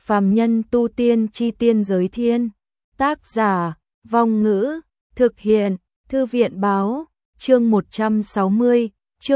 Phàm nhân tu tiên chi tiên giới thiên. Tác giả, Vong Ngữ, thực hiện, Thư viện báo, chương 160,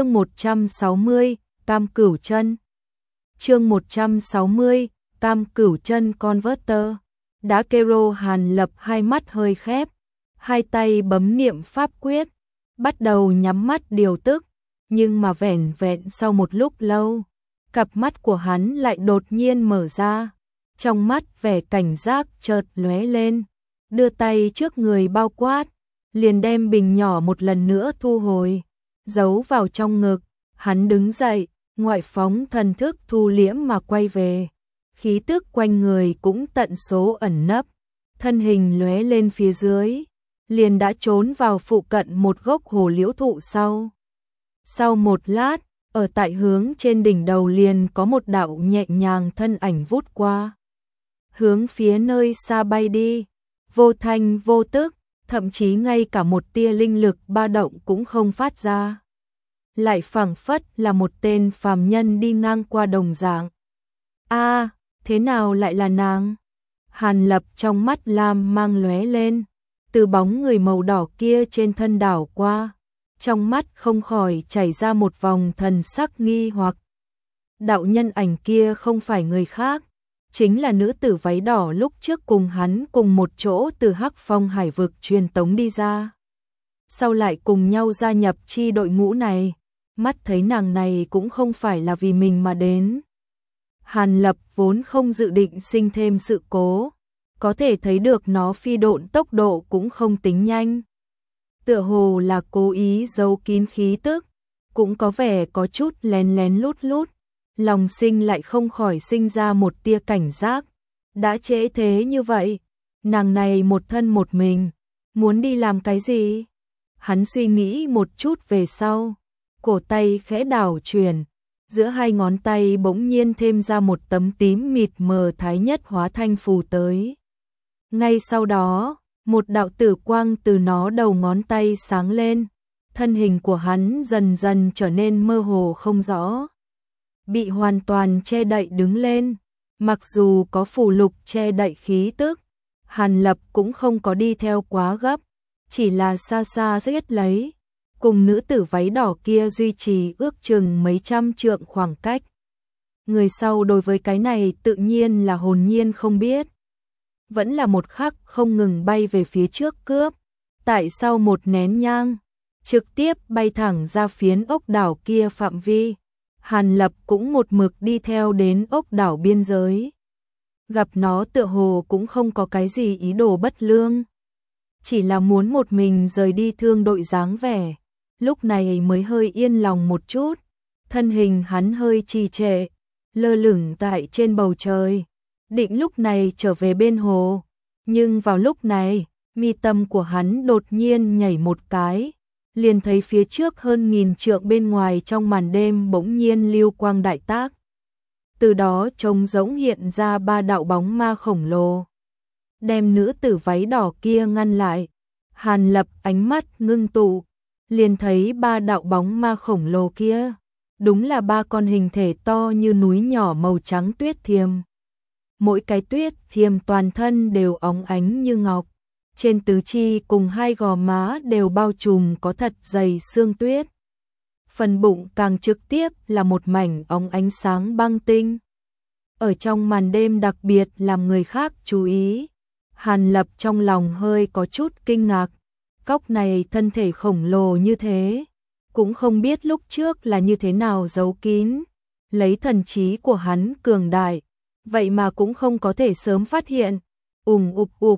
Tam Cửu Chân. Chương 160, Tam Cửu Chân Converter. Đã kêu Hàn Lập hai mắt hơi khép, hai tay bấm niệm pháp quyết, bắt đầu nhắm mắt điều tức, nhưng mà vẻn vẹn sau một lúc lâu, cặp mắt của hắn lại đột nhiên mở ra, trong mắt vẻ cảnh giác chợt lóe lên, đưa tay trước người bao quát, liền đem bình nhỏ một lần nữa thu hồi, giấu vào trong ngực, hắn đứng dậy, ngoại phóng thần thức thu liễm mà quay về, khí tức quanh người cũng tận số ẩn nấp, thân hình lóe lên phía dưới, liền đã trốn vào phụ cận một gốc hồ liễu thụ sau. Sau một lát, ở tại hướng trên đỉnh đầu liền có một đạo nhẹ nhàng thân ảnh vút qua, hướng phía nơi xa bay đi, vô thanh vô tức, thậm chí ngay cả một tia linh lực ba động cũng không phát ra. Lại phảng phất là một tên phàm nhân đi ngang qua đồng dạng. A, thế nào lại là nàng? Hàn Lập trong mắt lam mang lóe lên, từ bóng người màu đỏ kia trên thân đảo qua, trong mắt không khỏi chảy ra một vòng thần sắc nghi hoặc. Đạo nhân ảnh kia không phải người khác, chính là nữ tử váy đỏ lúc trước cùng hắn cùng một chỗ từ Hắc Phong Hải vực truyền tống đi ra. Sau lại cùng nhau gia nhập chi đội ngũ này, mắt thấy nàng này cũng không phải là vì mình mà đến. Hàn Lập vốn không dự định sinh thêm sự cố, có thể thấy được nó phi độn tốc độ cũng không tính nhanh. Tựa hồ là cố ý giấu kín khí tức, cũng có vẻ có chút lén lén lút lút, lòng sinh lại không khỏi sinh ra một tia cảnh giác. Đã trễ thế như vậy, nàng này một thân một mình, muốn đi làm cái gì? Hắn suy nghĩ một chút về sau, cổ tay khẽ đảo chuyển, giữa hai ngón tay bỗng nhiên thêm ra một tấm tím mịt mờ thái nhất hóa thanh phù tới. Ngay sau đó, một đạo tử quang từ nó đầu ngón tay sáng lên, thân hình của hắn dần dần trở nên mơ hồ không rõ, bị hoàn toàn che đậy đứng lên. Mặc dù có phù lục che đậy khí tức, Hàn Lập cũng không có đi theo quá gấp, chỉ là xa xa giết lấy, cùng nữ tử váy đỏ kia duy trì ước chừng mấy trăm trượng khoảng cách. Người sau đối với cái này tự nhiên là hồn nhiên không biết, vẫn là một khắc không ngừng bay về phía trước cướp, tại sau một nén nhang, trực tiếp bay thẳng ra phiến ốc đảo kia phạm vi. Hàn Lập cũng một mực đi theo đến ốc đảo biên giới. Gặp nó tựa hồ cũng không có cái gì ý đồ bất lương, chỉ là muốn một mình rời đi thương đội dáng vẻ. Lúc này mới hơi yên lòng một chút, thân hình hắn hơi trì trệ, lơ lửng tại trên bầu trời, định lúc này trở về bên hồ. Nhưng vào lúc này, mi tâm của hắn đột nhiên nhảy một cái, liền thấy phía trước hơn 1000 trượng bên ngoài trong màn đêm bỗng nhiên lưu quang đại tác. Từ đó trông rỗng hiện ra 3 đạo bóng ma khổng lồ, đem nữ tử váy đỏ kia ngăn lại. Hàn Lập ánh mắt ngưng tụ, liền thấy 3 đạo bóng ma khổng lồ kia, đúng là 3 con hình thể to như núi nhỏ màu trắng tuyết thiềm. Mỗi cái tuyết thiềm toàn thân đều óng ánh như ngọc, trên tứ chi cùng 2 gò má đều bao trùm có thật dày xương tuyết. Phần bụng càng trực tiếp là một mảnh óng ánh sáng băng tinh. Ở trong màn đêm đặc biệt làm người khác chú ý. Hàn Lập trong lòng hơi có chút kinh ngạc. Cóc này thân thể khổng lồ như thế, cũng không biết lúc trước là như thế nào giấu kín. Lấy thần trí của hắn cường đại, vậy mà cũng không có thể sớm phát hiện. Ùng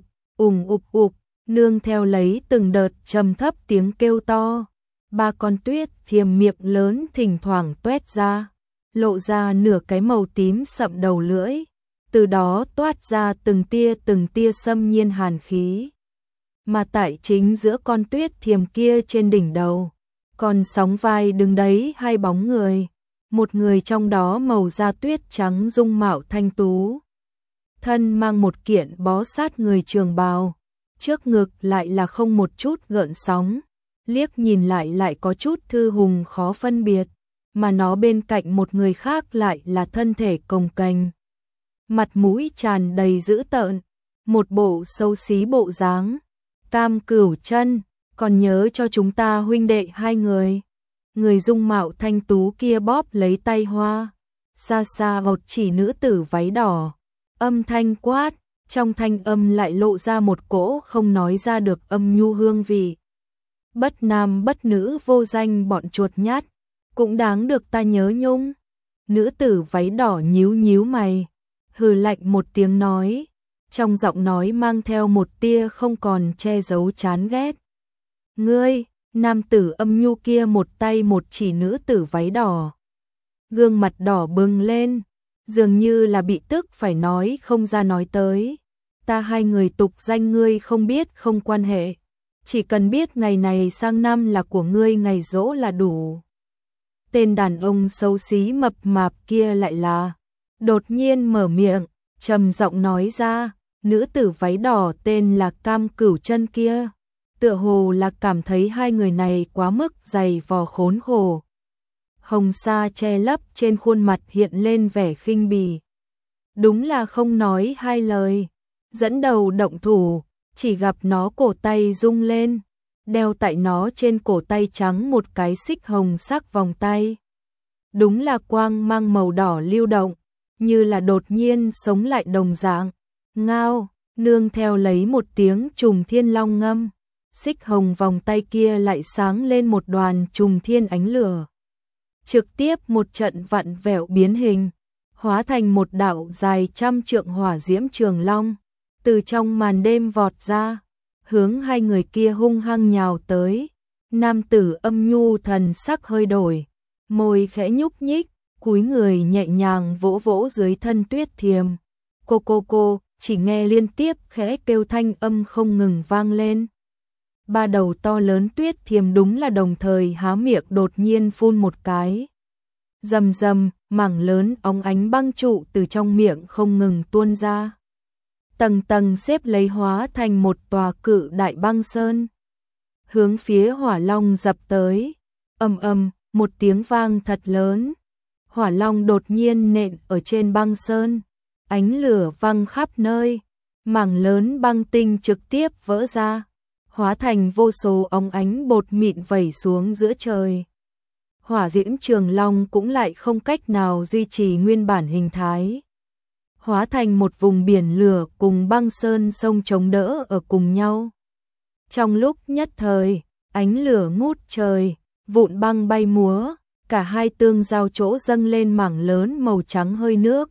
ục ục, nương theo lấy từng đợt trầm thấp tiếng kêu to. 3 con tuyết thiềm miệng lớn thỉnh thoảng toét ra, lộ ra nửa cái màu tím sậm đầu lưỡi, từ đó toát ra từng tia xâm nhiên hàn khí. Mà tại chính giữa con tuyết thiềm kia trên đỉnh đầu, còn sóng vai đứng đấy 2 bóng người, một người trong đó màu da tuyết trắng dung mạo thanh tú, thân mang một kiện bó sát người trường bào, trước ngực lại là không một chút gợn sóng, liếc nhìn lại có chút thư hùng khó phân biệt, mà nó bên cạnh một người khác lại là thân thể cồng kềnh, mặt mũi tràn đầy dữ tợn, một bộ xấu xí bộ dáng. Tam Cửu Chân, còn nhớ cho chúng ta huynh đệ hai người. Người dung mạo thanh tú kia bóp lấy tay Hoa, xa xa vọt chỉ nữ tử váy đỏ, âm thanh quát, trong thanh âm lại lộ ra một cỗ không nói ra được âm nhu hương vị. Bất nam bất nữ vô danh bọn chuột nhát, cũng đáng được ta nhớ nhung. Nữ tử váy đỏ nhíu nhíu mày, hừ lạnh một tiếng nói, trong giọng nói mang theo một tia không còn che giấu chán ghét. Ngươi, nam tử âm nhu kia một tay một chỉ nữ tử váy đỏ. Gương mặt đỏ bừng lên, dường như là bị tức phải nói không ra nói tới. Ta hai người tục danh ngươi không biết không quan hệ, chỉ cần biết ngày này sang năm là của ngươi ngày giỗ là đủ. Tên đàn ông xấu xí mập mạp kia lại là đột nhiên mở miệng, trầm giọng nói ra, nữ tử váy đỏ tên là Tam Cửu Chân kia, tựa hồ là cảm thấy hai người này quá mức dày vò khốn khổ. Hồng sa che lấp trên khuôn mặt hiện lên vẻ khinh bỉ. Đúng là không nói hai lời, dẫn đầu động thủ, chỉ gặp nó cổ tay rung lên, đeo tại nó trên cổ tay trắng một cái xích hồng sắc vòng tay. Đúng là quang mang màu đỏ lưu động, như là đột nhiên sống lại đồng dạng. Ngao, nương theo lấy một tiếng trùng thiên long ngâm, xích hồng vòng tay kia lại sáng lên một đoàn trùng thiên ánh lửa. Trực tiếp một trận vặn vẹo biến hình, hóa thành một đạo dài trăm trượng hỏa diễm trường long, từ trong màn đêm vọt ra, hướng hai người kia hung hăng nhào tới. Nam tử âm nhu thần sắc hơi đổi, môi khẽ nhúc nhích, cúi người nhẹ nhàng vỗ vỗ dưới thân Tuyết Thiềm. Cô, chỉ nghe liên tiếp khẽ kêu thanh âm không ngừng vang lên. Ba đầu to lớn Tuyết Thiềm đúng là đồng thời há miệng đột nhiên phun một cái. Rầm rầm, mảng lớn óng ánh băng trụ từ trong miệng không ngừng tuôn ra. Tầng tầng xếp lấy hóa thành một tòa cự đại băng sơn. Hướng phía hỏa long dập tới. Ầm ầm, một tiếng vang thật lớn. Hỏa long đột nhiên nện ở trên băng sơn. Ánh lửa văng khắp nơi. Mảng lớn băng tinh trực tiếp vỡ ra, hóa thành vô số óng ánh bột mịn vẩy xuống giữa trời. Hỏa diễm trường long cũng lại không cách nào duy trì nguyên bản hình thái, hóa thành một vùng biển lửa cùng băng sơn sông chống đỡ ở cùng nhau. Trong lúc nhất thời, ánh lửa ngút trời, vụn băng bay múa, cả hai tương giao chỗ dâng lên mảng lớn màu trắng hơi nước,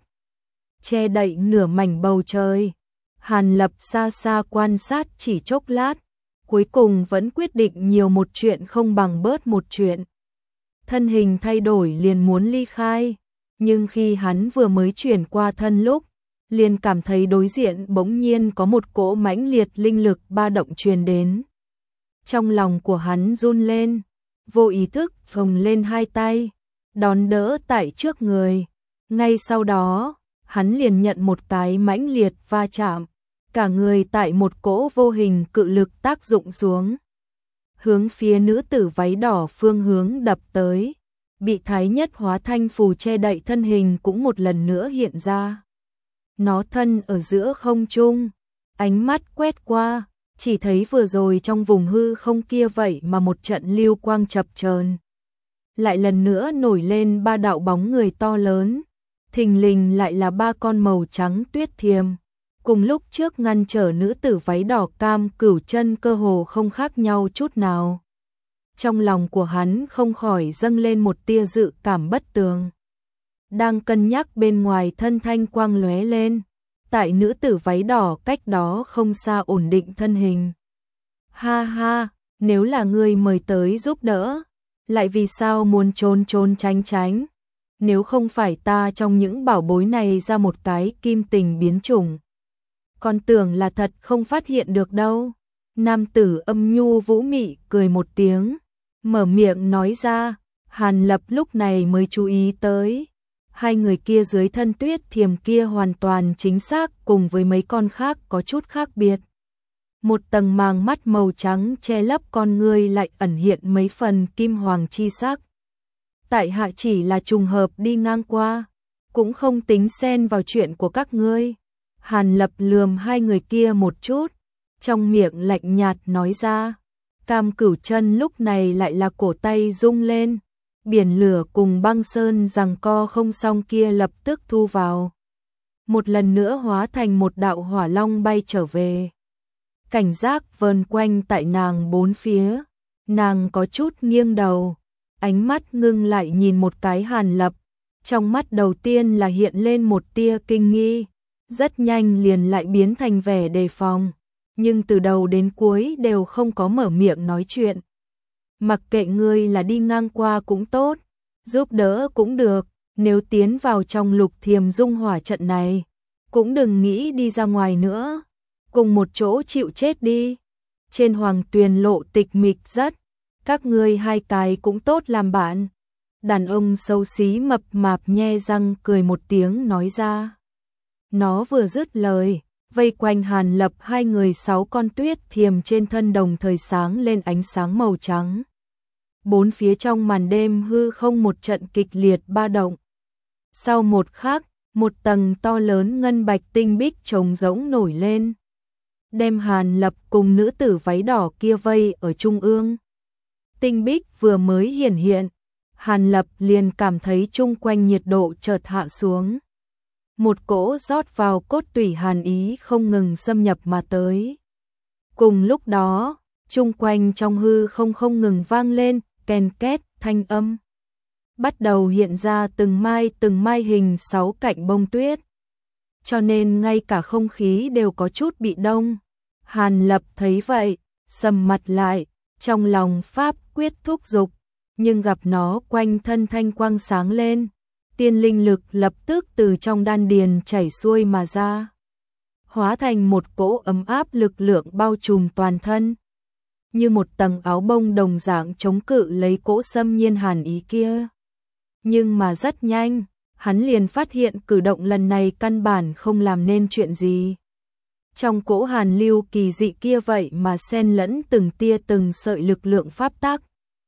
che đậy nửa mảnh bầu trời. Hàn Lập xa xa quan sát chỉ chốc lát, cuối cùng vẫn quyết định nhiều một chuyện không bằng bớt một chuyện. Thân hình thay đổi liền muốn ly khai, nhưng khi hắn vừa mới chuyển qua thân lúc, liền cảm thấy đối diện bỗng nhiên có một cỗ mãnh liệt linh lực ba động truyền đến. Trong lòng của hắn run lên, vô ý thức phồng lên hai tay, đón đỡ tại trước người. Ngay sau đó, hắn liền nhận một cái mãnh liệt va chạm, cả người tại một cỗ vô hình cự lực tác dụng xuống, hướng phía nữ tử váy đỏ phương hướng đập tới. Bị thái nhất hóa thanh phù che đậy thân hình cũng một lần nữa hiện ra. Nó thân ở giữa không trung, ánh mắt quét qua, chỉ thấy vừa rồi trong vùng hư không kia vậy mà một trận lưu quang chập chờn, lại lần nữa nổi lên ba đạo bóng người to lớn, thình lình lại là ba con màu trắng Tuyết Thiềm. Cùng lúc trước ngăn trở nữ tử váy đỏ Tam Cửu Chân cơ hồ không khác nhau chút nào. Trong lòng của hắn không khỏi dâng lên một tia dự cảm bất tường. Đang cân nhắc bên ngoài thân thanh quang lóe lên, tại nữ tử váy đỏ cách đó không xa ổn định thân hình. Ha ha, nếu là ngươi mời tới giúp đỡ, lại vì sao muốn trốn trốn tránh tránh? Nếu không phải ta trong những bảo bối này ra một cái kim tình biến chủng, còn tưởng là thật không phát hiện được đâu. Nam tử âm nhu vũ mị cười một tiếng, mở miệng nói ra. Hàn Lập lúc này mới chú ý tới, hai người kia dưới thân Tuyết Thiềm kia hoàn toàn chính xác cùng với mấy con khác có chút khác biệt. Một tầng màng mắt màu trắng che lấp con ngươi lại ẩn hiện mấy phần kim hoàng chi sắc. Tại hạ chỉ là trùng hợp đi ngang qua, cũng không tính xen vào chuyện của các ngươi. Hàn Lập lườm hai người kia một chút, trong miệng lạnh nhạt nói ra. Cam Cửu Chân lúc này lại là cổ tay rung lên, biển lửa cùng băng sơn giằng co không xong kia lập tức thu vào. Một lần nữa hóa thành một đạo hỏa long bay trở về. Cảnh giác vờn quanh tại nàng bốn phía, nàng có chút nghiêng đầu, ánh mắt ngưng lại nhìn một cái Hàn Lập, trong mắt đầu tiên là hiện lên một tia kinh nghi, rất nhanh liền lại biến thành vẻ đề phòng, nhưng từ đầu đến cuối đều không có mở miệng nói chuyện. Mặc kệ ngươi là đi ngang qua cũng tốt, giúp đỡ cũng được, nếu tiến vào trong Lục Thiềm Dung Hỏa trận này, cũng đừng nghĩ đi ra ngoài nữa, cùng một chỗ chịu chết đi. Trên Hoàng Tuyền lộ tịch mịch rất, các ngươi hai cái cũng tốt làm bạn. Đàn ông xấu xí mập mạp nhe răng cười một tiếng nói ra. Nó vừa dứt lời, vây quanh Hàn Lập hai người 6 con tuyết thiềm trên thân đồng thời sáng lên ánh sáng màu trắng. Bốn phía trong màn đêm hư không một trận kịch liệt ba động. Sau một khắc, một tầng to lớn ngân bạch tinh bích trống rỗng nổi lên, đem Hàn Lập cùng nữ tử váy đỏ kia vây ở trung ương. Tinh bích vừa mới hiển hiện, Hàn Lập liền cảm thấy chung quanh nhiệt độ chợt hạ xuống. Một cỗ rót vào cốt tủy hàn ý không ngừng xâm nhập mà tới. Cùng lúc đó, chung quanh trong hư không ngừng vang lên ken két thanh âm. Bắt đầu hiện ra từng mai hình 6 cạnh bông tuyết. Cho nên ngay cả không khí đều có chút bị đông. Hàn Lập thấy vậy, sầm mặt lại, trong lòng pháp quyết thúc giục, nhưng gặp nó quanh thân thanh quang sáng lên, tiên linh lực lập tức từ trong đan điền chảy xuôi mà ra, hóa thành một cỗ ấm áp lực lượng bao trùm toàn thân, như một tầng áo bông đồng dạng chống cự lấy cỗ xâm nhiên hàn ý kia. Nhưng mà rất nhanh, hắn liền phát hiện cử động lần này căn bản không làm nên chuyện gì. Trong cỗ hàn lưu kỳ dị kia vậy mà xen lẫn từng tia từng sợi lực lượng pháp tắc,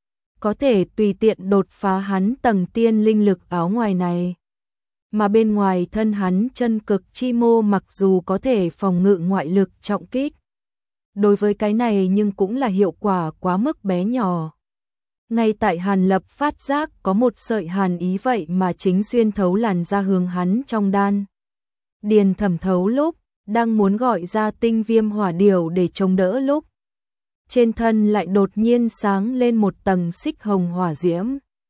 có thể tùy tiện đột phá hắn tầng tiên linh lực áo ngoài này. Mà bên ngoài thân hắn chân cực chi mô mặc dù có thể phòng ngự ngoại lực trọng kích, đối với cái này nhưng cũng là hiệu quả quá mức bé nhỏ. Ngay tại Hàn Lập phát giác có một sợi hàn ý vậy mà chính xuyên thấu làn ra hướng hắn trong đan điền thẩm thấu lúc, đang muốn gọi ra tinh viêm hỏa điểu để chống đỡ lúc, trên thân lại đột nhiên sáng lên một tầng xích hồng hỏa diễm,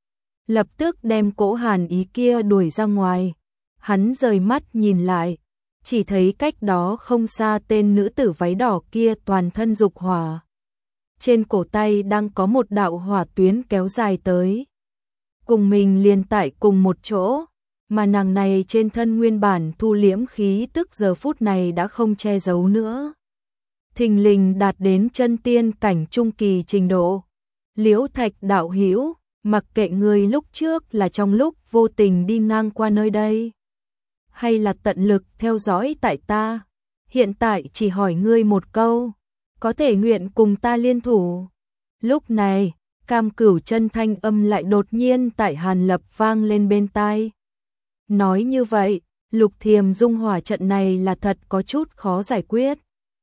lập tức đem cỗ hàn ý kia đuổi ra ngoài. Hắn rời mắt nhìn lại, chỉ thấy cách đó không xa tên nữ tử váy đỏ kia toàn thân dục hỏa. Trên cổ tay đang có một đạo hỏa tuyến kéo dài tới, cùng mình liền tại cùng một chỗ, mà nàng này trên thân nguyên bản thu liễm khí tức giờ phút này đã không che giấu nữa. Thình lình đạt đến chân tiên cảnh trung kỳ trình độ. Liễu Thạch đạo hữu, mặc kệ ngươi lúc trước là trong lúc vô tình đi ngang qua nơi đây, hay là tận lực theo dõi tại ta, hiện tại chỉ hỏi ngươi một câu, có thể nguyện cùng ta liên thủ. Lúc này, Cam Cửu Chân thanh âm lại đột nhiên tại Hàn Lập vang lên bên tai. Nói như vậy, Lục Thiềm Dung Hỏa trận này là thật có chút khó giải quyết.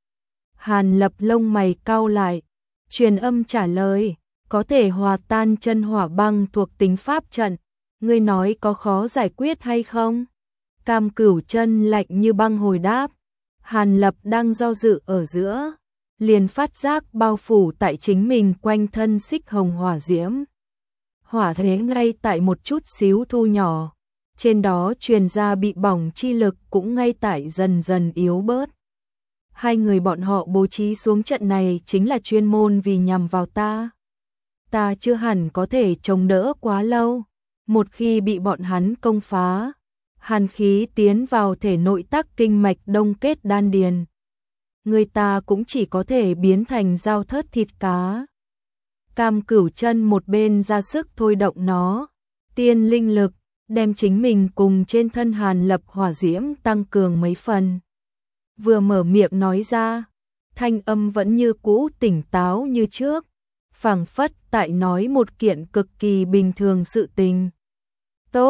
Hàn Lập lông mày cau lại, truyền âm trả lời, có thể hòa tan chân hỏa băng thuộc tính pháp trận, ngươi nói có khó giải quyết hay không? Cam Cửu Chân lạnh như băng hồi đáp. Hàn Lập đang do dự ở giữa, liền phát giác bao phủ tại chính mình quanh thân xích hồng hỏa diễm. Hỏa thế ngay tại một chút xíu thu nhỏ, trên đó truyền ra bị bỏng chi lực cũng ngay tại dần dần yếu bớt. Hai người bọn họ bố trí xuống trận này chính là chuyên môn vì nhằm vào ta. Ta chưa hẳn có thể chống đỡ quá lâu, một khi bị bọn hắn công phá, hàn khí tiến vào thể nội tắc kinh mạch đông kết đan điền, người ta cũng chỉ có thể biến thành dao thớt thịt cá. Cam Cửu Chân một bên ra sức thôi động nó, tiên linh lực, đem chính mình cùng trên thân Hàn Lập hỏa diễm tăng cường mấy phần. Vừa mở miệng nói ra, thanh âm vẫn như cũ tỉnh táo như trước, phảng phất tại nói một kiện cực kỳ bình thường sự tình. Tốt,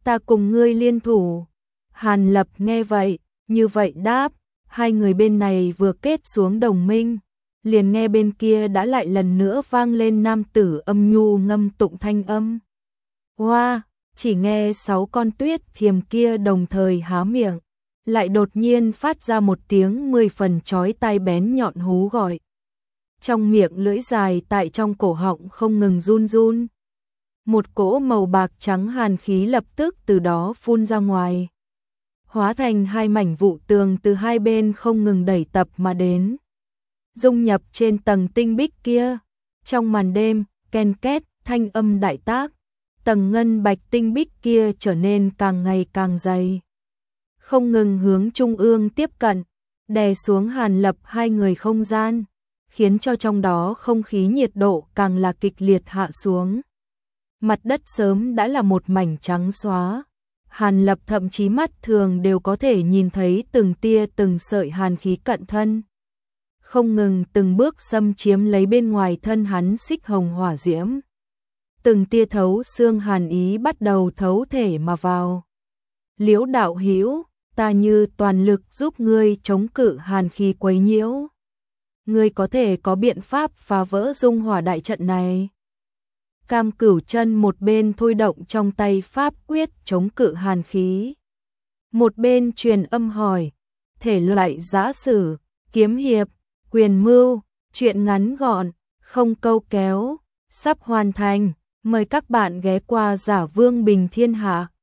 ta cùng ngươi liên thủ. Hàn Lập nghe vậy, như vậy đáp, hai người bên này vừa kết xuống đồng minh, liền nghe bên kia đã lại lần nữa vang lên nam tử âm nhu ngâm tụng thanh âm. Hoa, chỉ nghe 6 con tuyết thiềm kia đồng thời há miệng, lại đột nhiên phát ra một tiếng 10 phần chói tai bén nhọn hú gọi. Trong miệng lưỡi dài tại trong cổ họng không ngừng run run. Một cỗ màu bạc trắng hàn khí lập tức từ đó phun ra ngoài, hóa thành hai mảnh vụ tường từ hai bên không ngừng đẩy tập mà đến, dung nhập trên tầng tinh bích kia. Trong màn đêm, ken két, thanh âm đại tác, tầng ngân bạch tinh bích kia trở nên càng ngày càng dày, không ngừng hướng trung ương tiếp cận, đè xuống Hàn Lập hai người không gian, khiến cho trong đó không khí nhiệt độ càng là kịch liệt hạ xuống. Mặt đất sớm đã là một mảnh trắng xóa. Hàn Lập thậm chí mắt thường đều có thể nhìn thấy từng tia từng sợi hàn khí cận thân, không ngừng từng bước xâm chiếm lấy bên ngoài thân hắn xích hồng hỏa diễm. Từng tia thấu xương hàn ý bắt đầu thấu thể mà vào. Liễu đạo hữu, ta như toàn lực giúp ngươi chống cự hàn khí quấy nhiễu. Ngươi có thể có biện pháp phá vỡ dung hỏa đại trận này. Cam Cửu Chân một bên thôi động trong tay pháp quyết chống cự hàn khí, một bên truyền âm hỏi, thể loại giã sử, kiếm hiệp, quyền mưu, truyện ngắn gọn, không câu kéo, sắp hoàn thành, mời các bạn ghé qua Giả Vương Bình Thiên Hạ.